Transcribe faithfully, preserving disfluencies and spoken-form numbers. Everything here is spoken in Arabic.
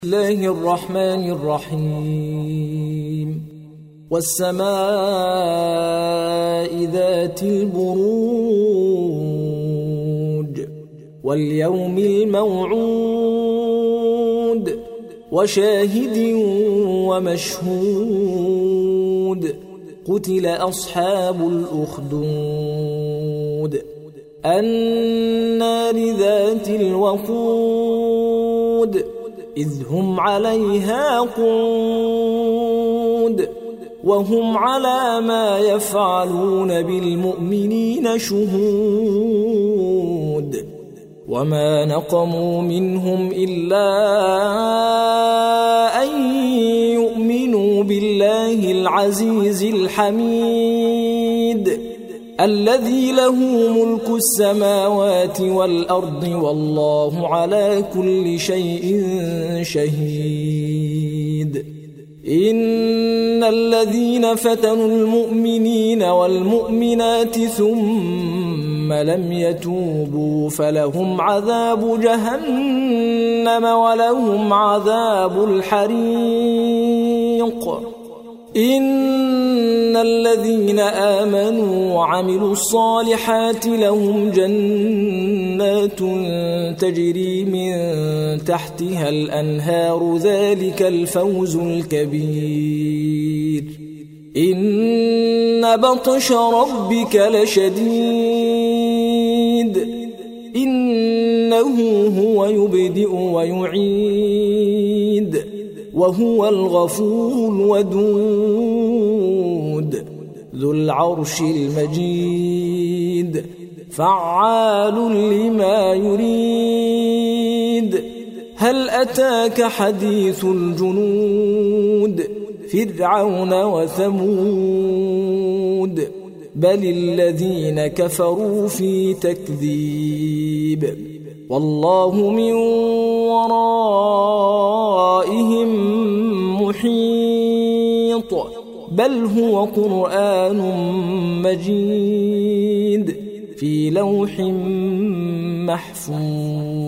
بسم الله الرحمن الرحيم والسماء ذات البروج واليوم الموعود وشاهد ومشهود قتل أصحاب الأخدود النار ذات الوقود إذ هم عليها قعود وهم على ما يفعلون بالمؤمنين شهود وما نقموا منهم إلا أن يؤمنوا بالله العزيز الحميد الذي له ملك السماوات والأرض والله على كل شيء شهيد إن الذين فتنوا المؤمنين والمؤمنات ثم لم يتوبوا فلهم عذاب جهنم ولهم عذاب الحريق إن الذين آمنوا وعملوا الصالحات لهم جنات تجري من تحتها الأنهار ذلك الفوز الكبير إن بطش ربك لشديد إنه هو يبدئ ويعيد وهو الغفور الودود ذو العرش المجيد فعال لما يريد هل أتاك حديث الجنود فرعون وثمود بل الذين كفروا في تكذيب والله من ورائهم محيط بل هو قرآن مجيد في لوح محفوظ.